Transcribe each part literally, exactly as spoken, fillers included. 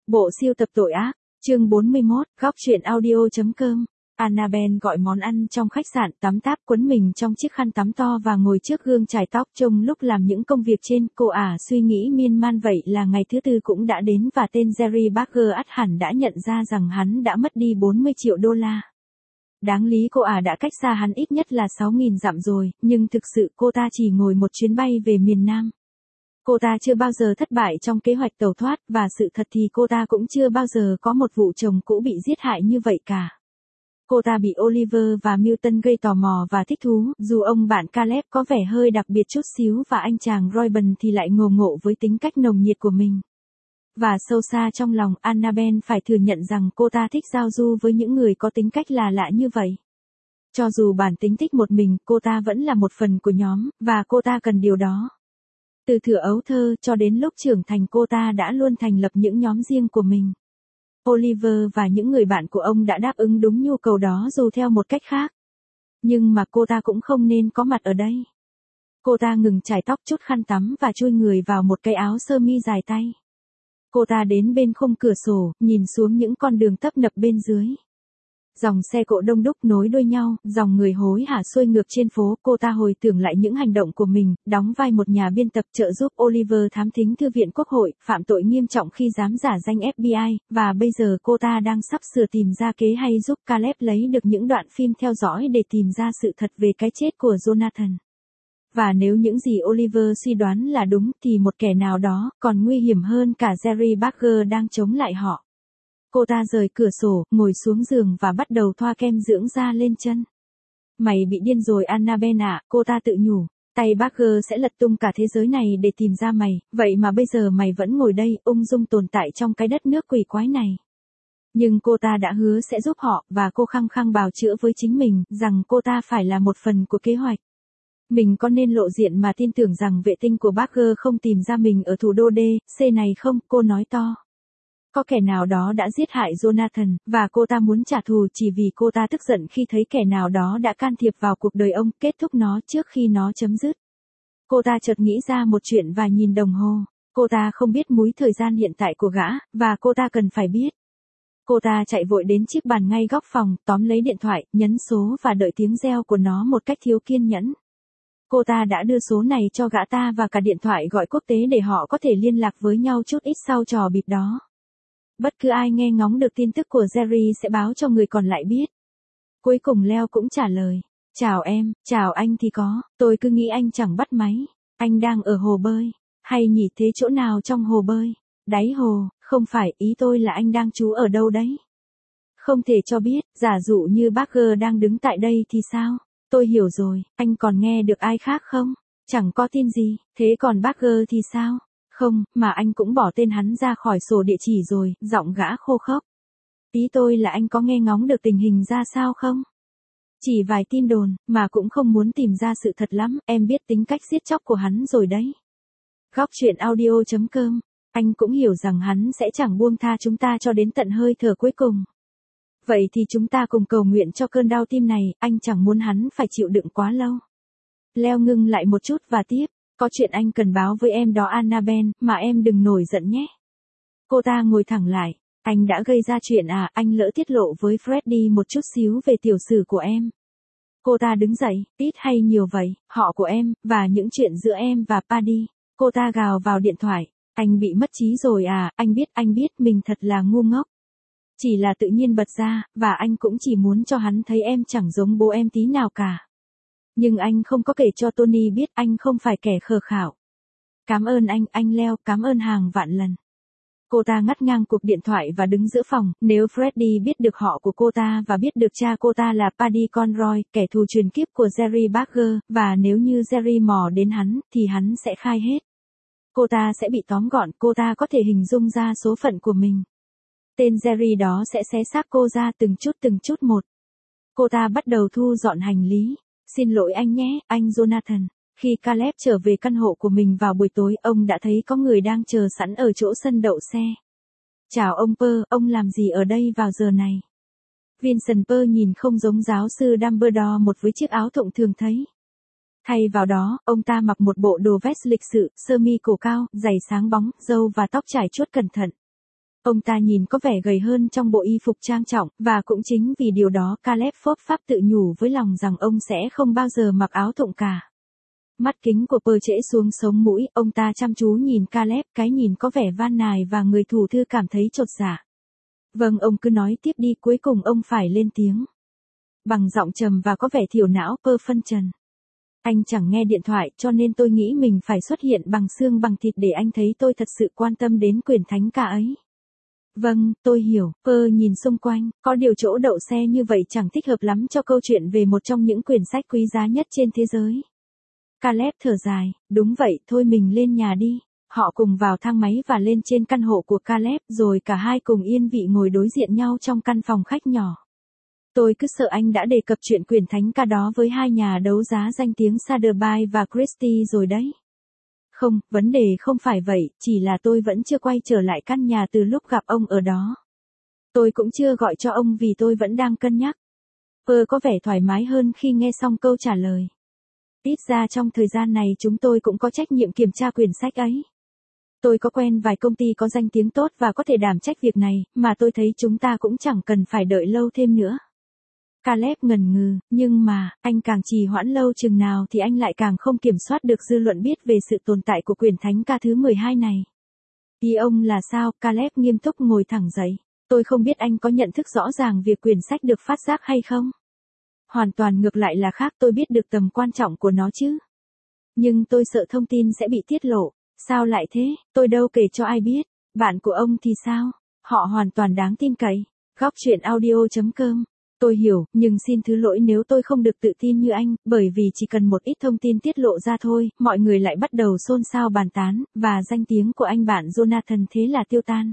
Bộ siêu tập tội ác, chương bốn mươi mốt, góc truyện audio.com. Annabelle gọi món ăn trong khách sạn, tắm táp quấn mình trong chiếc khăn tắm to và ngồi trước gương chải tóc. Trong lúc làm những công việc trên, cô ả suy nghĩ miên man vậy là ngày thứ tư cũng đã đến và tên Jerry Barker ắt hẳn đã nhận ra rằng hắn đã mất đi bốn mươi triệu đô la. Đáng lý cô ả đã cách xa hắn ít nhất là sáu nghìn dặm rồi, nhưng thực sự cô ta chỉ ngồi một chuyến bay về miền Nam. Cô ta chưa bao giờ thất bại trong kế hoạch tẩu thoát, và sự thật thì cô ta cũng chưa bao giờ có một vụ chồng cũ bị giết hại như vậy cả. Cô ta bị Oliver và Milton gây tò mò và thích thú, dù ông bạn Caleb có vẻ hơi đặc biệt chút xíu và anh chàng Royben thì lại ngồ ngộ với tính cách nồng nhiệt của mình. Và sâu xa trong lòng, Annabelle phải thừa nhận rằng cô ta thích giao du với những người có tính cách là lạ như vậy. Cho dù bản tính thích một mình, cô ta vẫn là một phần của nhóm, và cô ta cần điều đó. Từ thuở ấu thơ cho đến lúc trưởng thành, cô ta đã luôn thành lập những nhóm riêng của mình. Oliver và những người bạn của ông đã đáp ứng đúng nhu cầu đó dù theo một cách khác. Nhưng mà cô ta cũng không nên có mặt ở đây. Cô ta ngừng chải tóc, trút khăn tắm và chui người vào một cái áo sơ mi dài tay. Cô ta đến bên khung cửa sổ, nhìn xuống những con đường tấp nập bên dưới. Dòng xe cộ đông đúc nối đuôi nhau, dòng người hối hả xuôi ngược trên phố. Cô ta hồi tưởng lại những hành động của mình, đóng vai một nhà biên tập trợ giúp Oliver thám thính Thư viện Quốc hội, phạm tội nghiêm trọng khi dám giả danh ép bê i, và bây giờ cô ta đang sắp sửa tìm ra kế hay giúp Caleb lấy được những đoạn phim theo dõi để tìm ra sự thật về cái chết của Jonathan. Và nếu những gì Oliver suy đoán là đúng thì một kẻ nào đó, còn nguy hiểm hơn cả Jerry Barker đang chống lại họ. Cô ta rời cửa sổ, ngồi xuống giường và bắt đầu thoa kem dưỡng da lên chân. Mày bị điên rồi Annabelle ạ, cô ta tự nhủ. Tay Barker sẽ lật tung cả thế giới này để tìm ra mày, vậy mà bây giờ mày vẫn ngồi đây, ung dung tồn tại trong cái đất nước quỷ quái này. Nhưng cô ta đã hứa sẽ giúp họ, và cô khăng khăng bào chữa với chính mình, rằng cô ta phải là một phần của kế hoạch. Mình có nên lộ diện mà tin tưởng rằng vệ tinh của Barker không tìm ra mình ở thủ đô D C này không, cô nói to. Có kẻ nào đó đã giết hại Jonathan, và cô ta muốn trả thù chỉ vì cô ta tức giận khi thấy kẻ nào đó đã can thiệp vào cuộc đời ông, kết thúc nó trước khi nó chấm dứt. Cô ta chợt nghĩ ra một chuyện và nhìn đồng hồ. Cô ta không biết múi thời gian hiện tại của gã, và cô ta cần phải biết. Cô ta chạy vội đến chiếc bàn ngay góc phòng, tóm lấy điện thoại, nhấn số và đợi tiếng reo của nó một cách thiếu kiên nhẫn. Cô ta đã đưa số này cho gã ta và cả điện thoại gọi quốc tế để họ có thể liên lạc với nhau chút ít sau trò bịp đó. Bất cứ ai nghe ngóng được tin tức của Jerry sẽ báo cho người còn lại biết. Cuối cùng Leo cũng trả lời. Chào em, chào anh thì có, tôi cứ nghĩ anh chẳng bắt máy. Anh đang ở hồ bơi. Hay nhỉ, thế chỗ nào trong hồ bơi? Đáy hồ, không phải, ý tôi là anh đang trú ở đâu đấy? Không thể cho biết, giả dụ như Barker đang đứng tại đây thì sao? Tôi hiểu rồi, anh còn nghe được ai khác không? Chẳng có tin gì, thế còn Barker thì sao? Không, mà anh cũng bỏ tên hắn ra khỏi sổ địa chỉ rồi, giọng gã khô khốc. Ý tôi là anh có nghe ngóng được tình hình ra sao không? Chỉ vài tin đồn, mà cũng không muốn tìm ra sự thật lắm, em biết tính cách giết chóc của hắn rồi đấy. Góc truyện audio.com, anh cũng hiểu rằng hắn sẽ chẳng buông tha chúng ta cho đến tận hơi thở cuối cùng. Vậy thì chúng ta cùng cầu nguyện cho cơn đau tim này, anh chẳng muốn hắn phải chịu đựng quá lâu. Leo ngưng lại một chút và tiếp. Có chuyện anh cần báo với em đó Annabelle, mà em đừng nổi giận nhé. Cô ta ngồi thẳng lại. Anh đã gây ra chuyện à, anh lỡ tiết lộ với Freddy một chút xíu về tiểu sử của em. Cô ta đứng dậy, ít hay nhiều vậy, họ của em, và những chuyện giữa em và Paddy. Cô ta gào vào điện thoại. Anh bị mất trí rồi à, anh biết, anh biết mình thật là ngu ngốc. Chỉ là tự nhiên bật ra, và anh cũng chỉ muốn cho hắn thấy em chẳng giống bố em tí nào cả. Nhưng anh không có kể cho Tony biết, anh không phải kẻ khờ khảo. Cảm ơn anh, anh Leo, cảm ơn hàng vạn lần. Cô ta ngắt ngang cuộc điện thoại và đứng giữa phòng. Nếu Freddy biết được họ của cô ta và biết được cha cô ta là Paddy Conroy, kẻ thù truyền kiếp của Jerry Barker, và nếu như Jerry mò đến hắn, thì hắn sẽ khai hết. Cô ta sẽ bị tóm gọn, cô ta có thể hình dung ra số phận của mình. Tên Jerry đó sẽ xé xác cô ra từng chút từng chút một. Cô ta bắt đầu thu dọn hành lý. Xin lỗi anh nhé, anh Jonathan. Khi Caleb trở về căn hộ của mình vào buổi tối, ông đã thấy có người đang chờ sẵn ở chỗ sân đậu xe. Chào ông Pearl, ông làm gì ở đây vào giờ này? Vincent Pearl nhìn không giống giáo sư Dumbledore một với chiếc áo thông thường thấy. Thay vào đó, ông ta mặc một bộ đồ vest lịch sự, sơ mi cổ cao, giày sáng bóng, râu và tóc trải chuốt cẩn thận. Ông ta nhìn có vẻ gầy hơn trong bộ y phục trang trọng, và cũng chính vì điều đó Caleb phốp pháp tự nhủ với lòng rằng ông sẽ không bao giờ mặc áo thụng cả. Mắt kính của Pơ trễ xuống sống mũi, ông ta chăm chú nhìn Caleb, cái nhìn có vẻ van nài và người thủ thư cảm thấy chột dạ. Vâng, ông cứ nói tiếp đi, cuối cùng ông phải lên tiếng. Bằng giọng trầm và có vẻ thiểu não, Pơ phân trần. Anh chẳng nghe điện thoại, cho nên tôi nghĩ mình phải xuất hiện bằng xương bằng thịt để anh thấy tôi thật sự quan tâm đến quyền thánh ca ấy. Vâng, tôi hiểu. Pơ nhìn xung quanh, có điều chỗ đậu xe như vậy chẳng thích hợp lắm cho câu chuyện về một trong những quyển sách quý giá nhất trên thế giới. Caleb thở dài, đúng vậy, thôi mình lên nhà đi. Họ cùng vào thang máy và lên trên căn hộ của Caleb, rồi cả hai cùng yên vị ngồi đối diện nhau trong căn phòng khách nhỏ. Tôi cứ sợ anh đã đề cập chuyện quyền thánh ca đó với hai nhà đấu giá danh tiếng Sotheby's và Christie rồi đấy. Không, vấn đề không phải vậy, chỉ là tôi vẫn chưa quay trở lại căn nhà từ lúc gặp ông ở đó. Tôi cũng chưa gọi cho ông vì tôi vẫn đang cân nhắc. Pơ có vẻ thoải mái hơn khi nghe xong câu trả lời. Ít ra trong thời gian này chúng tôi cũng có trách nhiệm kiểm tra quyển sách ấy. Tôi có quen vài công ty có danh tiếng tốt và có thể đảm trách việc này, mà tôi thấy chúng ta cũng chẳng cần phải đợi lâu thêm nữa. Caleb ngần ngừ, nhưng mà, anh càng trì hoãn lâu chừng nào thì anh lại càng không kiểm soát được dư luận biết về sự tồn tại của quyển thánh ca thứ mười hai này. Ý ông là sao? Caleb nghiêm túc ngồi thẳng dậy. Tôi không biết anh có nhận thức rõ ràng việc quyển sách được phát giác hay không? Hoàn toàn ngược lại là khác, tôi biết được tầm quan trọng của nó chứ. Nhưng tôi sợ thông tin sẽ bị tiết lộ. Sao lại thế? Tôi đâu kể cho ai biết. Bạn của ông thì sao? Họ hoàn toàn đáng tin cậy. Góc truyện audio chấm com. Tôi hiểu, nhưng xin thứ lỗi nếu tôi không được tự tin như anh, bởi vì chỉ cần một ít thông tin tiết lộ ra thôi, mọi người lại bắt đầu xôn xao bàn tán, và danh tiếng của anh bạn Jonathan thế là tiêu tan.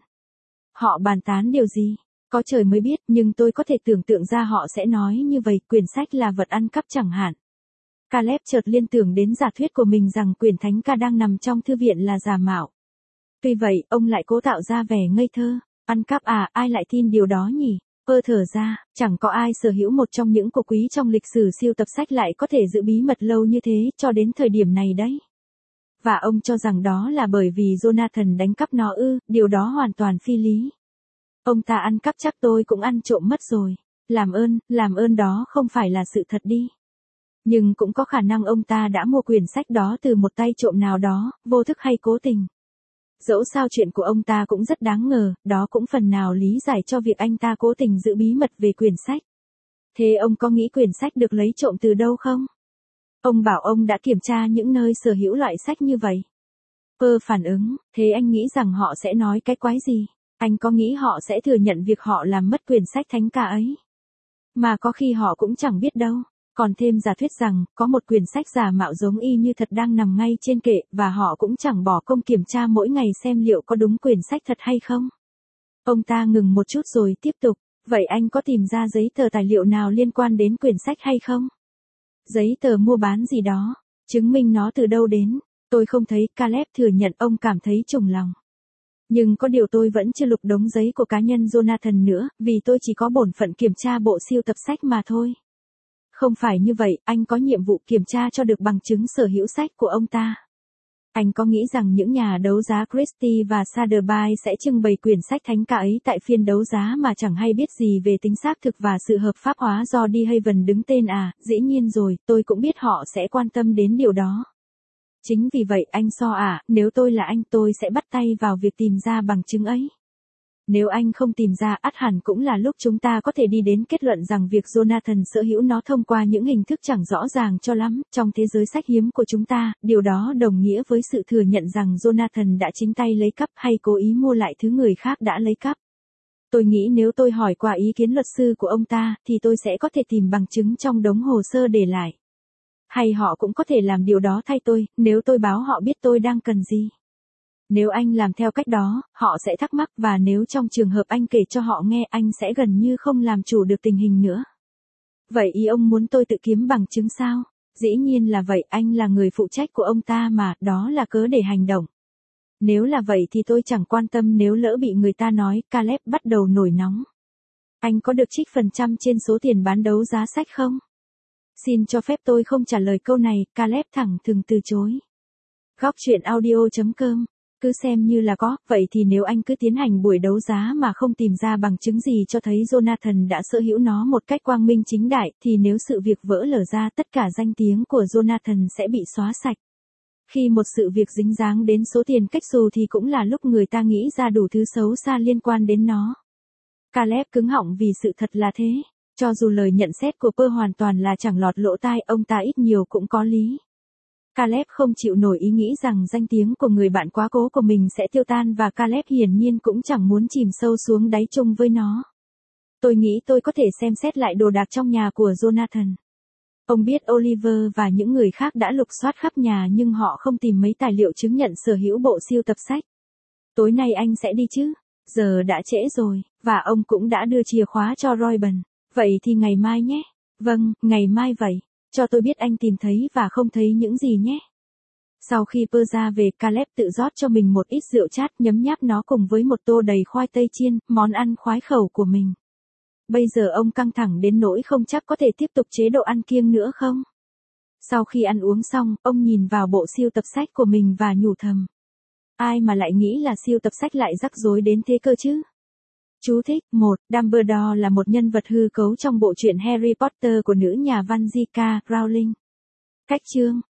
Họ bàn tán điều gì? Có trời mới biết, nhưng tôi có thể tưởng tượng ra họ sẽ nói như vậy, quyển sách là vật ăn cắp chẳng hạn. Caleb chợt liên tưởng đến giả thuyết của mình rằng quyển thánh ca đang nằm trong thư viện là giả mạo. Tuy vậy, ông lại cố tạo ra vẻ ngây thơ. Ăn cắp à, ai lại tin điều đó nhỉ? Pơ thở ra, chẳng có ai sở hữu một trong những cổ quý trong lịch sử siêu tập sách lại có thể giữ bí mật lâu như thế, cho đến thời điểm này đấy. Và ông cho rằng đó là bởi vì Jonathan đánh cắp nó ư, điều đó hoàn toàn phi lý. Ông ta ăn cắp chắc tôi cũng ăn trộm mất rồi. Làm ơn, làm ơn đó không phải là sự thật đi. Nhưng cũng có khả năng ông ta đã mua quyển sách đó từ một tay trộm nào đó, vô thức hay cố tình. Dẫu sao chuyện của ông ta cũng rất đáng ngờ, đó cũng phần nào lý giải cho việc anh ta cố tình giữ bí mật về quyển sách. Thế ông có nghĩ quyển sách được lấy trộm từ đâu không? Ông bảo ông đã kiểm tra những nơi sở hữu loại sách như vậy. Pơ phản ứng, thế anh nghĩ rằng họ sẽ nói cái quái gì? Anh có nghĩ họ sẽ thừa nhận việc họ làm mất quyển sách thánh ca ấy? Mà có khi họ cũng chẳng biết đâu. Còn thêm giả thuyết rằng, có một quyển sách giả mạo giống y như thật đang nằm ngay trên kệ, và họ cũng chẳng bỏ công kiểm tra mỗi ngày xem liệu có đúng quyển sách thật hay không. Ông ta ngừng một chút rồi tiếp tục, vậy anh có tìm ra giấy tờ tài liệu nào liên quan đến quyển sách hay không? Giấy tờ mua bán gì đó, chứng minh nó từ đâu đến, tôi không thấy. Caleb thừa nhận ông cảm thấy chùng lòng. Nhưng có điều tôi vẫn chưa lục đống giấy của cá nhân Jonathan nữa, vì tôi chỉ có bổn phận kiểm tra bộ siêu tập sách mà thôi. Không phải như vậy, anh có nhiệm vụ kiểm tra cho được bằng chứng sở hữu sách của ông ta. Anh có nghĩ rằng những nhà đấu giá Christie và Sotheby's sẽ trưng bày quyển sách thánh ca ấy tại phiên đấu giá mà chẳng hay biết gì về tính xác thực và sự hợp pháp hóa do De Haven đứng tên à? Dĩ nhiên rồi, tôi cũng biết họ sẽ quan tâm đến điều đó. Chính vì vậy anh So à, nếu tôi là anh tôi sẽ bắt tay vào việc tìm ra bằng chứng ấy. Nếu anh không tìm ra, ắt hẳn cũng là lúc chúng ta có thể đi đến kết luận rằng việc Jonathan sở hữu nó thông qua những hình thức chẳng rõ ràng cho lắm. Trong thế giới sách hiếm của chúng ta, điều đó đồng nghĩa với sự thừa nhận rằng Jonathan đã chính tay lấy cắp hay cố ý mua lại thứ người khác đã lấy cắp. Tôi nghĩ nếu tôi hỏi qua ý kiến luật sư của ông ta, thì tôi sẽ có thể tìm bằng chứng trong đống hồ sơ để lại. Hay họ cũng có thể làm điều đó thay tôi, nếu tôi báo họ biết tôi đang cần gì. Nếu anh làm theo cách đó, họ sẽ thắc mắc, và nếu trong trường hợp anh kể cho họ nghe, anh sẽ gần như không làm chủ được tình hình nữa. Vậy ý ông muốn tôi tự kiếm bằng chứng sao? Dĩ nhiên là vậy, anh là người phụ trách của ông ta mà, đó là cớ để hành động. Nếu là vậy thì tôi chẳng quan tâm nếu lỡ bị người ta nói. Caleb bắt đầu nổi nóng. Anh có được trích phần trăm trên số tiền bán đấu giá sách không? Xin cho phép tôi không trả lời câu này, Caleb thẳng thừng từ chối. Góc truyện audio chấm com Cứ xem như là có, vậy thì nếu anh cứ tiến hành buổi đấu giá mà không tìm ra bằng chứng gì cho thấy Jonathan đã sở hữu nó một cách quang minh chính đại, thì nếu sự việc vỡ lở ra tất cả danh tiếng của Jonathan sẽ bị xóa sạch. Khi một sự việc dính dáng đến số tiền cách xù thì cũng là lúc người ta nghĩ ra đủ thứ xấu xa liên quan đến nó. Caleb cứng họng vì sự thật là thế. Cho dù lời nhận xét của Pearl hoàn toàn là chẳng lọt lỗ tai, ông ta ít nhiều cũng có lý. Caleb không chịu nổi ý nghĩ rằng danh tiếng của người bạn quá cố của mình sẽ tiêu tan và Caleb hiển nhiên cũng chẳng muốn chìm sâu xuống đáy chung với nó. Tôi nghĩ tôi có thể xem xét lại đồ đạc trong nhà của Jonathan. Ông biết Oliver và những người khác đã lục soát khắp nhà nhưng họ không tìm mấy tài liệu chứng nhận sở hữu bộ sưu tập sách. Tối nay anh sẽ đi chứ? Giờ đã trễ rồi, và ông cũng đã đưa chìa khóa cho Royben. Vậy thì ngày mai nhé. Vâng, ngày mai vậy. Cho tôi biết anh tìm thấy và không thấy những gì nhé. Sau khi Pearl ra về, Caleb tự rót cho mình một ít rượu chát, nhấm nháp nó cùng với một tô đầy khoai tây chiên, món ăn khoái khẩu của mình. Bây giờ ông căng thẳng đến nỗi không chắc có thể tiếp tục chế độ ăn kiêng nữa không? Sau khi ăn uống xong, ông nhìn vào bộ sưu tập sách của mình và nhủ thầm. Ai mà lại nghĩ là sưu tập sách lại rắc rối đến thế cơ chứ? Chú thích, một. Dumbledore là một nhân vật hư cấu trong bộ truyện Harry Potter của nữ nhà văn gi ca. Rowling. Cách chương